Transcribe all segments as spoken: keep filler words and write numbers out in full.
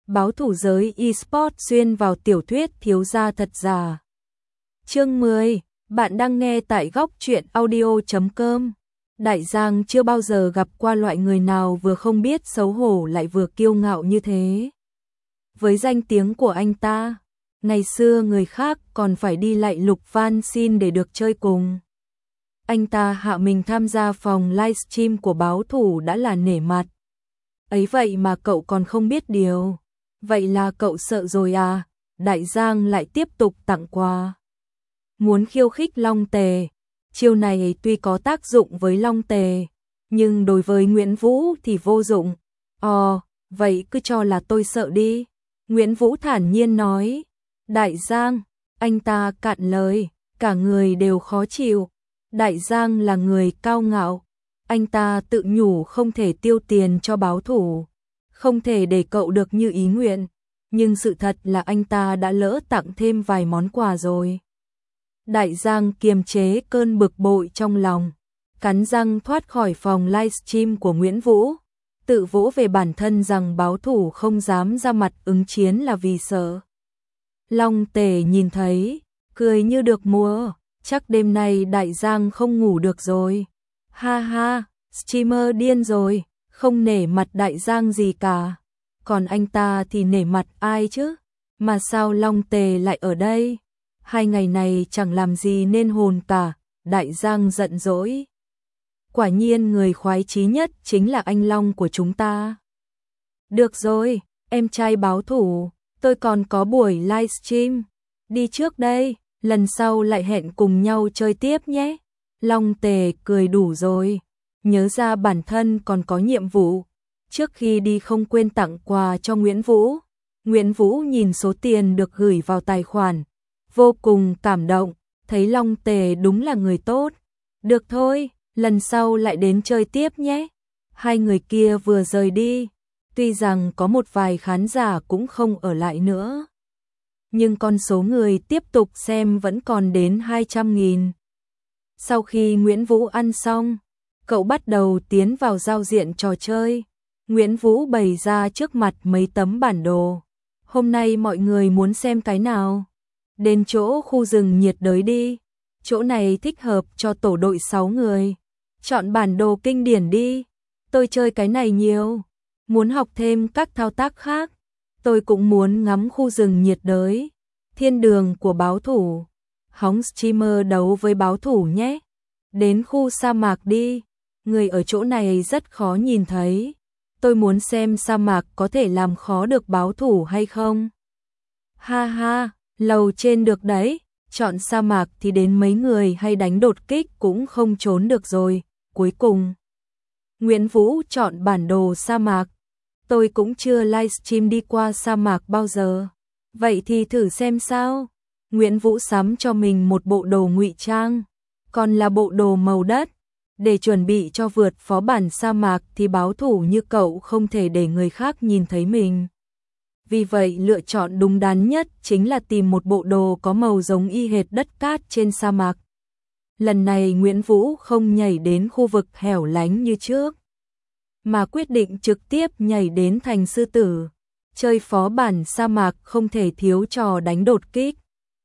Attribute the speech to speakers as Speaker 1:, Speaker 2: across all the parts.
Speaker 1: báo thủ giới eSports xuyên vào tiểu thuyết thiếu gia thật giả. Chương mười, bạn đang nghe tại góc truyện audio chấm com. Đại Giang chưa bao giờ gặp qua loại người nào vừa không biết xấu hổ lại vừa kiêu ngạo như thế. Với danh tiếng của anh ta, ngày xưa người khác còn phải đi lạy lục van xin để được chơi cùng. Anh ta hạ mình tham gia phòng livestream của báo thủ đã là nể mặt. Ấy vậy mà cậu còn không biết điều. Vậy là cậu sợ rồi à? Đại Giang lại tiếp tục tặng quà. Muốn khiêu khích Long Tề. Chiêu này tuy có tác dụng với Long Tề, nhưng đối với Nguyễn Vũ thì vô dụng. Ồ, vậy cứ cho là tôi sợ đi. Nguyễn Vũ thản nhiên nói. Đại Giang, anh ta cạn lời, cả người đều khó chịu. Đại Giang là người cao ngạo. Anh ta tự nhủ không thể tiêu tiền cho báo thủ, không thể để cậu được như ý nguyện. Nhưng sự thật là anh ta đã lỡ tặng thêm vài món quà rồi. Đại Giang kiềm chế cơn bực bội trong lòng, cắn răng thoát khỏi phòng livestream của Nguyễn Vũ, tự vỗ về bản thân rằng báo thủ không dám ra mặt ứng chiến là vì sợ Long Tề nhìn thấy, cười như được mùa, chắc đêm nay Đại Giang không ngủ được rồi. Ha ha, streamer điên rồi, không nể mặt Đại Giang gì cả. Còn anh ta thì nể mặt ai chứ? Mà sao Long Tề lại ở đây? Hai ngày này chẳng làm gì nên hồn cả. Đại Giang giận dỗi. Quả nhiên người khoái chí nhất chính là anh Long của chúng ta. Được rồi, em trai báo thủ, tôi còn có buổi livestream. Đi trước đây, lần sau lại hẹn cùng nhau chơi tiếp nhé. Long Tề cười đủ rồi, nhớ ra bản thân còn có nhiệm vụ. Trước khi đi không quên tặng quà cho Nguyễn Vũ. Nguyễn Vũ nhìn số tiền được gửi vào tài khoản, vô cùng cảm động, thấy Long Tề đúng là người tốt. Được thôi, lần sau lại đến chơi tiếp nhé. Hai người kia vừa rời đi, tuy rằng có một vài khán giả cũng không ở lại nữa, nhưng con số người tiếp tục xem vẫn còn đến hai trăm nghìn. Sau khi Nguyễn Vũ ăn xong, cậu bắt đầu tiến vào giao diện trò chơi. Nguyễn Vũ bày ra trước mặt mấy tấm bản đồ. Hôm nay mọi người muốn xem cái nào? Đến chỗ khu rừng nhiệt đới đi. Chỗ này thích hợp cho tổ đội sáu người. Chọn bản đồ kinh điển đi. Tôi chơi cái này nhiều. Muốn học thêm các thao tác khác. Tôi cũng muốn ngắm khu rừng nhiệt đới. Thiên đường của báo thủ. Hóng streamer đấu với báo thủ nhé. Đến khu sa mạc đi. Người ở chỗ này rất khó nhìn thấy. Tôi muốn xem sa mạc có thể làm khó được báo thủ hay không. Ha ha, lầu trên được đấy. Chọn sa mạc thì đến mấy người hay đánh đột kích cũng không trốn được rồi. Cuối cùng, Nguyễn Vũ chọn bản đồ sa mạc. Tôi cũng chưa livestream đi qua sa mạc bao giờ. Vậy thì thử xem sao. Nguyễn Vũ sắm cho mình một bộ đồ ngụy trang, còn là bộ đồ màu đất. Để chuẩn bị cho vượt phó bản sa mạc thì báo thủ như cậu không thể để người khác nhìn thấy mình. Vì vậy lựa chọn đúng đắn nhất chính là tìm một bộ đồ có màu giống y hệt đất cát trên sa mạc. Lần này Nguyễn Vũ không nhảy đến khu vực hẻo lánh như trước, mà quyết định trực tiếp nhảy đến thành sư tử. Chơi phó bản sa mạc không thể thiếu trò đánh đột kích,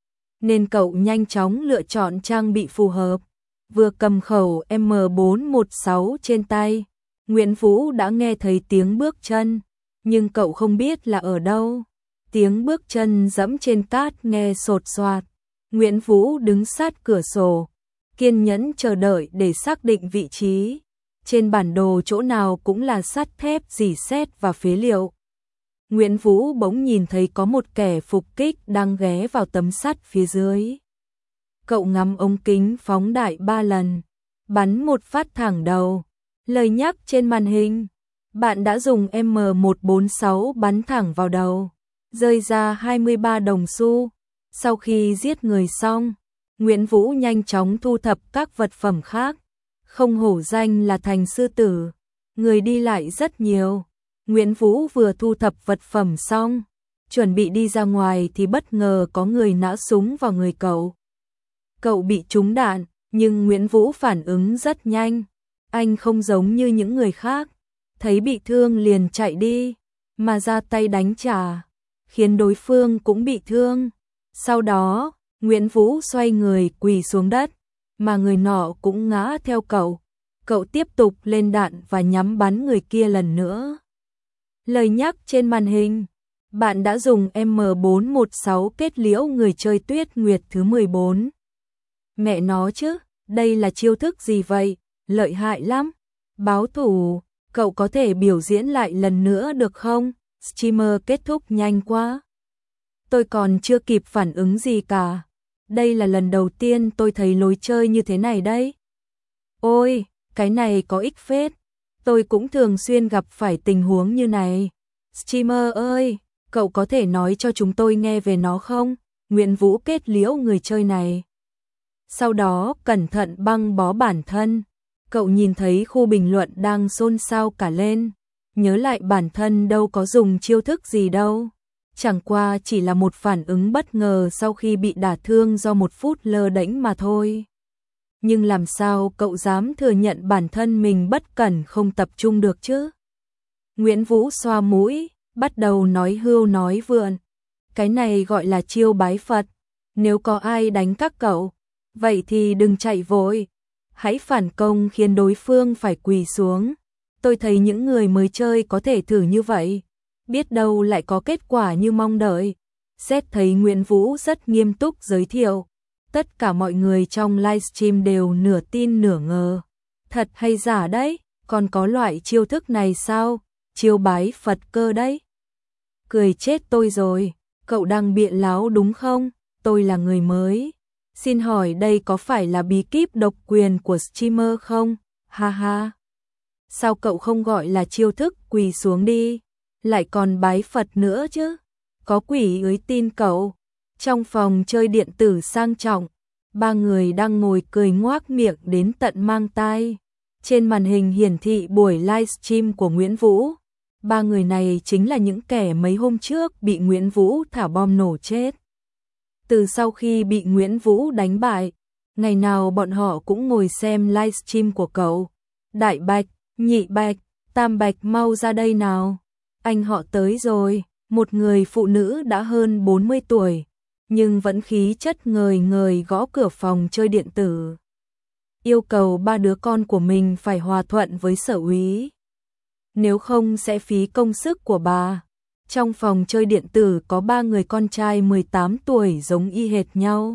Speaker 1: nên cậu nhanh chóng lựa chọn trang bị phù hợp. Vừa cầm khẩu M bốn một sáu trên tay, Nguyễn Vũ đã nghe thấy tiếng bước chân, nhưng cậu không biết là ở đâu. Tiếng bước chân dẫm trên cát nghe sột soạt. Nguyễn Vũ đứng sát cửa sổ, kiên nhẫn chờ đợi để xác định vị trí. Trên bản đồ chỗ nào cũng là sắt thép, rỉ sét và phế liệu. Nguyễn Vũ bỗng nhìn thấy có một kẻ phục kích đang ghé vào tấm sắt phía dưới. Cậu ngắm ống kính phóng đại ba lần, bắn một phát thẳng đầu. Lời nhắc trên màn hình, bạn đã dùng M một bốn sáu bắn thẳng vào đầu, rơi ra hai mươi ba đồng xu. Sau khi giết người xong, Nguyễn Vũ nhanh chóng thu thập các vật phẩm khác. Không hổ danh là thành sư tử, người đi lại rất nhiều. Nguyễn Vũ vừa thu thập vật phẩm xong, chuẩn bị đi ra ngoài thì bất ngờ có người nã súng vào người cậu. Cậu bị trúng đạn, nhưng Nguyễn Vũ phản ứng rất nhanh. Anh không giống như những người khác, thấy bị thương liền chạy đi, mà ra tay đánh trả, khiến đối phương cũng bị thương. Sau đó, Nguyễn Vũ xoay người quỳ xuống đất, mà người nọ cũng ngã theo cậu. Cậu tiếp tục lên đạn và nhắm bắn người kia lần nữa. Lời nhắc trên màn hình: bạn đã dùng M bốn một sáu kết liễu người chơi Tuyết Nguyệt thứ mười bốn. Mẹ nó chứ, đây là chiêu thức gì vậy? Lợi hại lắm. Báo thủ, cậu có thể biểu diễn lại lần nữa được không? Streamer kết thúc nhanh quá. Tôi còn chưa kịp phản ứng gì cả. Đây là lần đầu tiên tôi thấy lối chơi như thế này đấy. Ôi, cái này có ích phết. Tôi cũng thường xuyên gặp phải tình huống như này. Streamer ơi, cậu có thể nói cho chúng tôi nghe về nó không? Nguyễn Vũ kết liễu người chơi này. Sau đó cẩn thận băng bó bản thân. Cậu nhìn thấy khu bình luận đang xôn xao cả lên. Nhớ lại bản thân đâu có dùng chiêu thức gì đâu. Chẳng qua chỉ là một phản ứng bất ngờ sau khi bị đả thương do một phút lơ đễnh mà thôi. Nhưng làm sao cậu dám thừa nhận bản thân mình bất cẩn không tập trung được chứ? Nguyễn Vũ xoa mũi, bắt đầu nói hưu nói vượn. Cái này gọi là chiêu bái Phật. Nếu có ai đánh các cậu, vậy thì đừng chạy vội. Hãy phản công khiến đối phương phải quỳ xuống. Tôi thấy những người mới chơi có thể thử như vậy. Biết đâu lại có kết quả như mong đợi. Xét thấy Nguyễn Vũ rất nghiêm túc giới thiệu. Tất cả mọi người trong livestream đều nửa tin nửa ngờ. Thật hay giả đấy, còn có loại chiêu thức này sao? Chiêu bái Phật cơ đấy. Cười chết tôi rồi, cậu đang biện láo đúng không? Tôi là người mới. Xin hỏi đây có phải là bí kíp độc quyền của streamer không? Ha ha. Sao cậu không gọi là chiêu thức quỳ xuống đi? Lại còn bái Phật nữa chứ? Có quỷ ới tin cậu. Trong phòng chơi điện tử sang trọng, ba người đang ngồi cười ngoác miệng đến tận mang tai. Trên màn hình hiển thị buổi livestream của Nguyễn Vũ. Ba người này chính là những kẻ mấy hôm trước bị Nguyễn Vũ thả bom nổ chết. Từ sau khi bị Nguyễn Vũ đánh bại, ngày nào bọn họ cũng ngồi xem livestream của cậu. Đại Bạch, Nhị Bạch, Tam Bạch mau ra đây nào. Anh họ tới rồi, một người phụ nữ đã hơn bốn mươi tuổi, nhưng vẫn khí chất ngời ngời gõ cửa phòng chơi điện tử. Yêu cầu ba đứa con của mình phải hòa thuận với Sở Úy. Nếu không sẽ phí công sức của bà. Trong phòng chơi điện tử có ba người con trai mười tám tuổi giống y hệt nhau.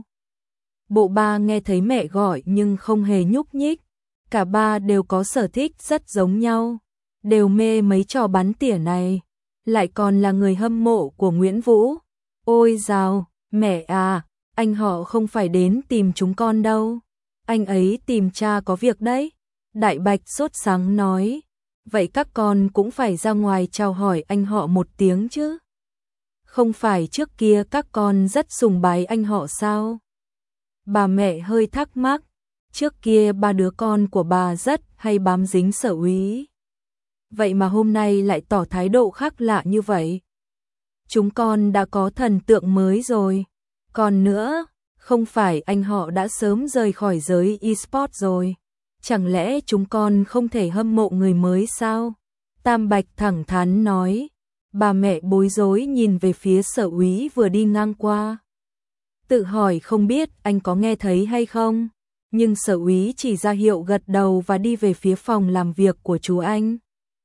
Speaker 1: Bộ ba nghe thấy mẹ gọi nhưng không hề nhúc nhích. Cả ba đều có sở thích rất giống nhau. Đều mê mấy trò bắn tỉa này. Lại còn là người hâm mộ của Nguyễn Vũ. Ôi dào, mẹ à, anh họ không phải đến tìm chúng con đâu. Anh ấy tìm cha có việc đấy. Đại Bạch sốt sắng nói. Vậy các con cũng phải ra ngoài chào hỏi anh họ một tiếng chứ. Không phải trước kia các con rất sùng bái anh họ sao? Bà mẹ hơi thắc mắc. Trước kia ba đứa con của bà rất hay bám dính Sở Úy. Vậy mà hôm nay lại tỏ thái độ khác lạ như vậy. Chúng con đã có thần tượng mới rồi. Còn nữa, không phải anh họ đã sớm rời khỏi giới e-sport rồi. Chẳng lẽ chúng con không thể hâm mộ người mới sao? Tam Bạch thẳng thắn nói. Bà mẹ bối rối nhìn về phía Sở Úy vừa đi ngang qua. Tự hỏi không biết anh có nghe thấy hay không? Nhưng Sở Úy chỉ ra hiệu gật đầu và đi về phía phòng làm việc của chú anh.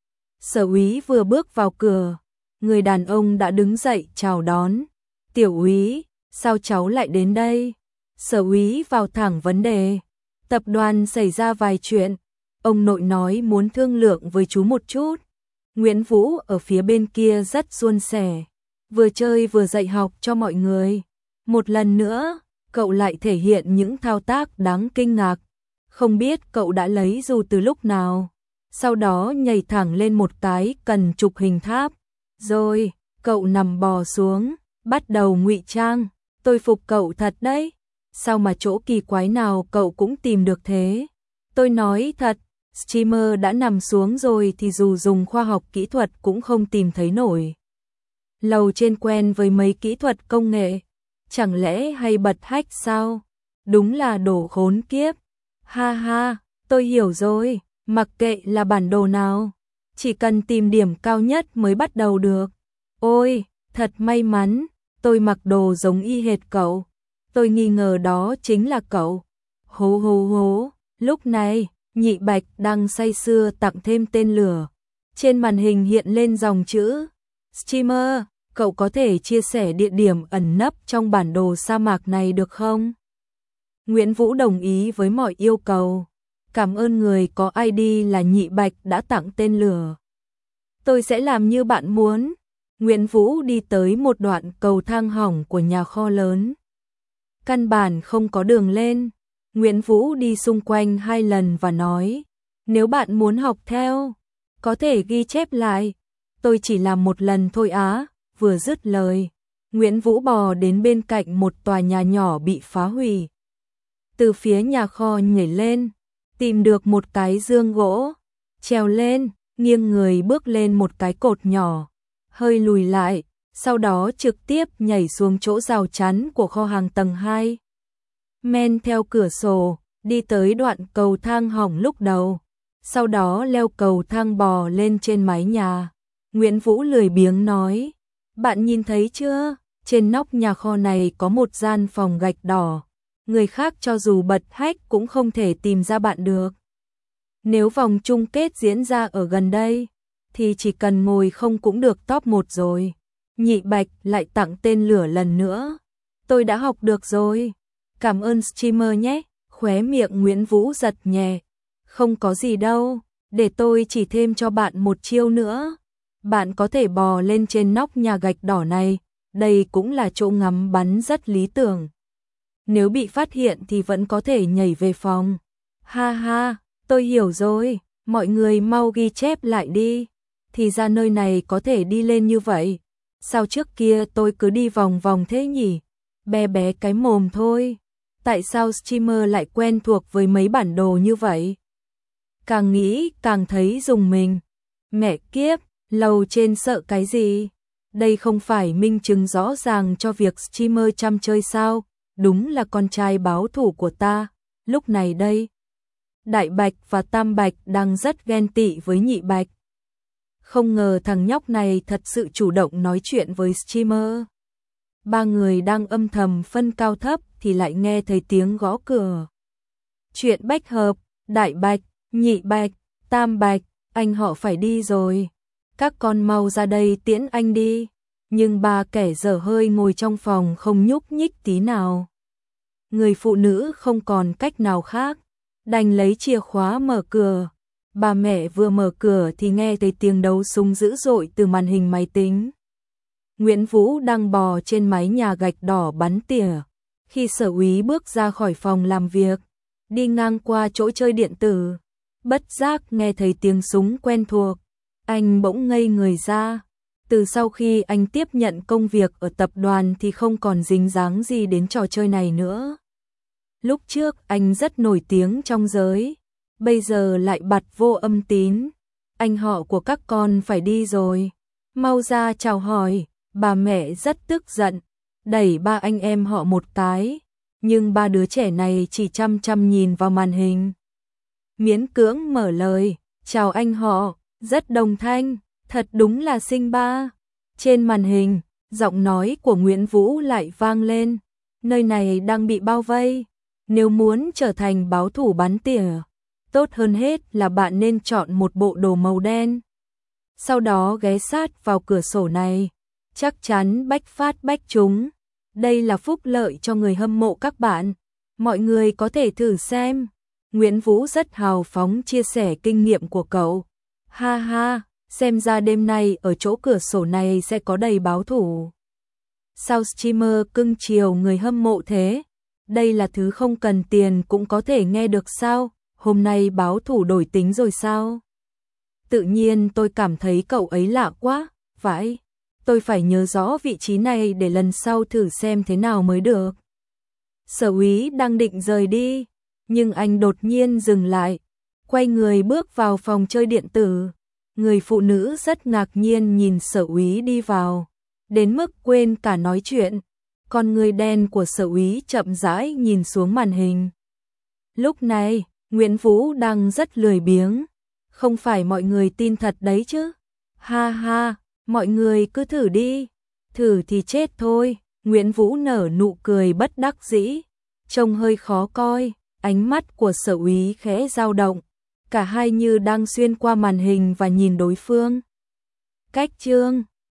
Speaker 1: Sở Úy vừa bước vào cửa, người đàn ông đã đứng dậy chào đón. Tiểu Úy, sao cháu lại đến đây? Sở Úy vào thẳng vấn đề. Tập đoàn xảy ra vài chuyện, ông nội nói muốn thương lượng với chú một chút. Nguyễn Vũ ở phía bên kia rất suôn sẻ, vừa chơi vừa dạy học cho mọi người. Một lần nữa, cậu lại thể hiện những thao tác đáng kinh ngạc. Không biết cậu đã lấy dù từ lúc nào. Sau đó nhảy thẳng lên một cái cần chụp hình tháp. Rồi, cậu nằm bò xuống, bắt đầu ngụy trang. Tôi phục cậu thật đấy. Sao mà chỗ kỳ quái nào cậu cũng tìm được thế? Tôi nói thật, streamer đã nằm xuống rồi thì dù dùng khoa học kỹ thuật cũng không tìm thấy nổi. Lầu trên quen với mấy kỹ thuật công nghệ, chẳng lẽ hay bật hack sao? Đúng là đồ khốn kiếp. Ha ha, tôi hiểu rồi, mặc kệ là bản đồ nào. chỉ cần tìm điểm cao nhất mới bắt đầu được. Ôi, thật may mắn, tôi mặc đồ giống y hệt cậu. Tôi nghi ngờ đó chính là cậu. Hố hố hố, lúc này, Nhị Bạch đang say sưa tặng thêm tên lửa. Trên màn hình hiện lên dòng chữ Streamer, cậu có thể chia sẻ địa điểm ẩn nấp trong bản đồ sa mạc này được không? Nguyễn Vũ đồng ý với mọi yêu cầu. Cảm ơn người có i đê là Nhị Bạch đã tặng tên lửa. Tôi sẽ làm như bạn muốn. Nguyễn Vũ đi tới một đoạn cầu thang hỏng của nhà kho lớn. Căn bản không có đường lên. Nguyễn Vũ đi xung quanh hai lần và nói, nếu bạn muốn học theo, có thể ghi chép lại. Tôi chỉ làm một lần thôi á. Vừa dứt lời, Nguyễn Vũ bò đến bên cạnh một tòa nhà nhỏ bị phá hủy. Từ phía nhà kho nhảy lên, tìm được một cái giương gỗ, trèo lên, nghiêng người bước lên một cái cột nhỏ, hơi lùi lại, sau đó trực tiếp nhảy xuống chỗ rào chắn của kho hàng tầng hai. Men theo cửa sổ, đi tới đoạn cầu thang hỏng lúc đầu, sau đó leo cầu thang bò lên trên mái nhà. Nguyễn Vũ lười biếng nói, bạn nhìn thấy chưa, trên nóc nhà kho này có một gian phòng gạch đỏ, người khác cho dù bật hack cũng không thể tìm ra bạn được. Nếu vòng chung kết diễn ra ở gần đây, thì chỉ cần ngồi không cũng được top một rồi. Nhị Bạch lại tặng tên lửa lần nữa. Tôi đã học được rồi. Cảm ơn streamer nhé. Khóe miệng Nguyễn Vũ giật nhẹ. Không có gì đâu, để tôi chỉ thêm cho bạn một chiêu nữa. Bạn có thể bò lên trên nóc nhà gạch đỏ này, đây cũng là chỗ ngắm bắn rất lý tưởng. Nếu bị phát hiện thì vẫn có thể nhảy về phòng. Ha ha, tôi hiểu rồi, mọi người mau ghi chép lại đi. Thì ra nơi này có thể đi lên như vậy. Sao trước kia tôi cứ đi vòng vòng thế nhỉ? Bé bé cái mồm thôi. Tại sao streamer lại quen thuộc với mấy bản đồ như vậy? Càng nghĩ càng thấy rùng mình. Mẹ kiếp, lầu trên sợ cái gì? Đây không phải minh chứng rõ ràng cho việc streamer chăm chơi sao? Đúng là con trai báo thủ của ta. Lúc này đây, Đại Bạch và Tam Bạch đang rất ghen tị với Nhị Bạch. Không ngờ thằng nhóc này thật sự chủ động nói chuyện với streamer. Ba người đang âm thầm phân cao thấp thì lại nghe thấy tiếng gõ cửa. Chuyện bách hợp, Đại Bạch, Nhị Bạch, Tam Bạch, anh họ phải đi rồi. Các con mau ra đây tiễn anh đi. Nhưng ba kẻ dở hơi ngồi trong phòng không nhúc nhích tí nào. Người phụ nữ không còn cách nào khác, đành lấy chìa khóa mở cửa. Bà mẹ vừa mở cửa thì nghe thấy tiếng đấu súng dữ dội từ màn hình máy tính. Nguyễn Vũ đang bò trên mái nhà gạch đỏ bắn tỉa. Khi Sở Úy bước ra khỏi phòng làm việc, đi ngang qua chỗ chơi điện tử, bất giác nghe thấy tiếng súng quen thuộc. Anh bỗng ngây người ra. Từ sau khi anh tiếp nhận công việc ở tập đoàn thì không còn dính dáng gì đến trò chơi này nữa. Lúc trước anh rất nổi tiếng trong giới, bây giờ lại bặt vô âm tín. Anh họ của các con phải đi rồi, mau ra chào hỏi. Bà mẹ rất tức giận, đẩy ba anh em họ một cái, nhưng ba đứa trẻ này chỉ chăm chăm nhìn vào màn hình. Miễn cưỡng mở lời, chào anh họ, rất đồng thanh, thật đúng là xinh ba. Trên màn hình, giọng nói của Nguyễn Vũ lại vang lên, nơi này đang bị bao vây, nếu muốn trở thành báo thủ bắn tỉa, tốt hơn hết là bạn nên chọn một bộ đồ màu đen. Sau đó ghé sát vào cửa sổ này, chắc chắn bách phát bách trúng. Đây là phúc lợi cho người hâm mộ các bạn, mọi người có thể thử xem. Nguyễn Vũ rất hào phóng chia sẻ kinh nghiệm của cậu. Ha ha, xem ra đêm nay ở chỗ cửa sổ này sẽ có đầy báo thủ. Sao streamer cưng chiều người hâm mộ thế? Đây là thứ không cần tiền cũng có thể nghe được sao? Hôm nay báo thủ đổi tính rồi sao? Tự nhiên tôi cảm thấy cậu ấy lạ quá, phải. Tôi phải nhớ rõ vị trí này để lần sau thử xem thế nào mới được. Sở Úy đang định rời đi, nhưng anh đột nhiên dừng lại, quay người bước vào phòng chơi điện tử. Người phụ nữ rất ngạc nhiên nhìn Sở Úy đi vào, đến mức quên cả nói chuyện. Con người đen của Sở Úy chậm rãi nhìn xuống màn hình. Lúc này, Nguyễn Vũ đang rất lười biếng, Không phải mọi người tin thật đấy chứ. Ha ha, mọi người cứ thử đi. Thử thì chết thôi. Nguyễn Vũ nở nụ cười bất đắc dĩ, trông hơi khó coi, ánh mắt của Sở Úy khẽ dao động. Cả hai như đang xuyên qua màn hình và nhìn đối phương. Cách chương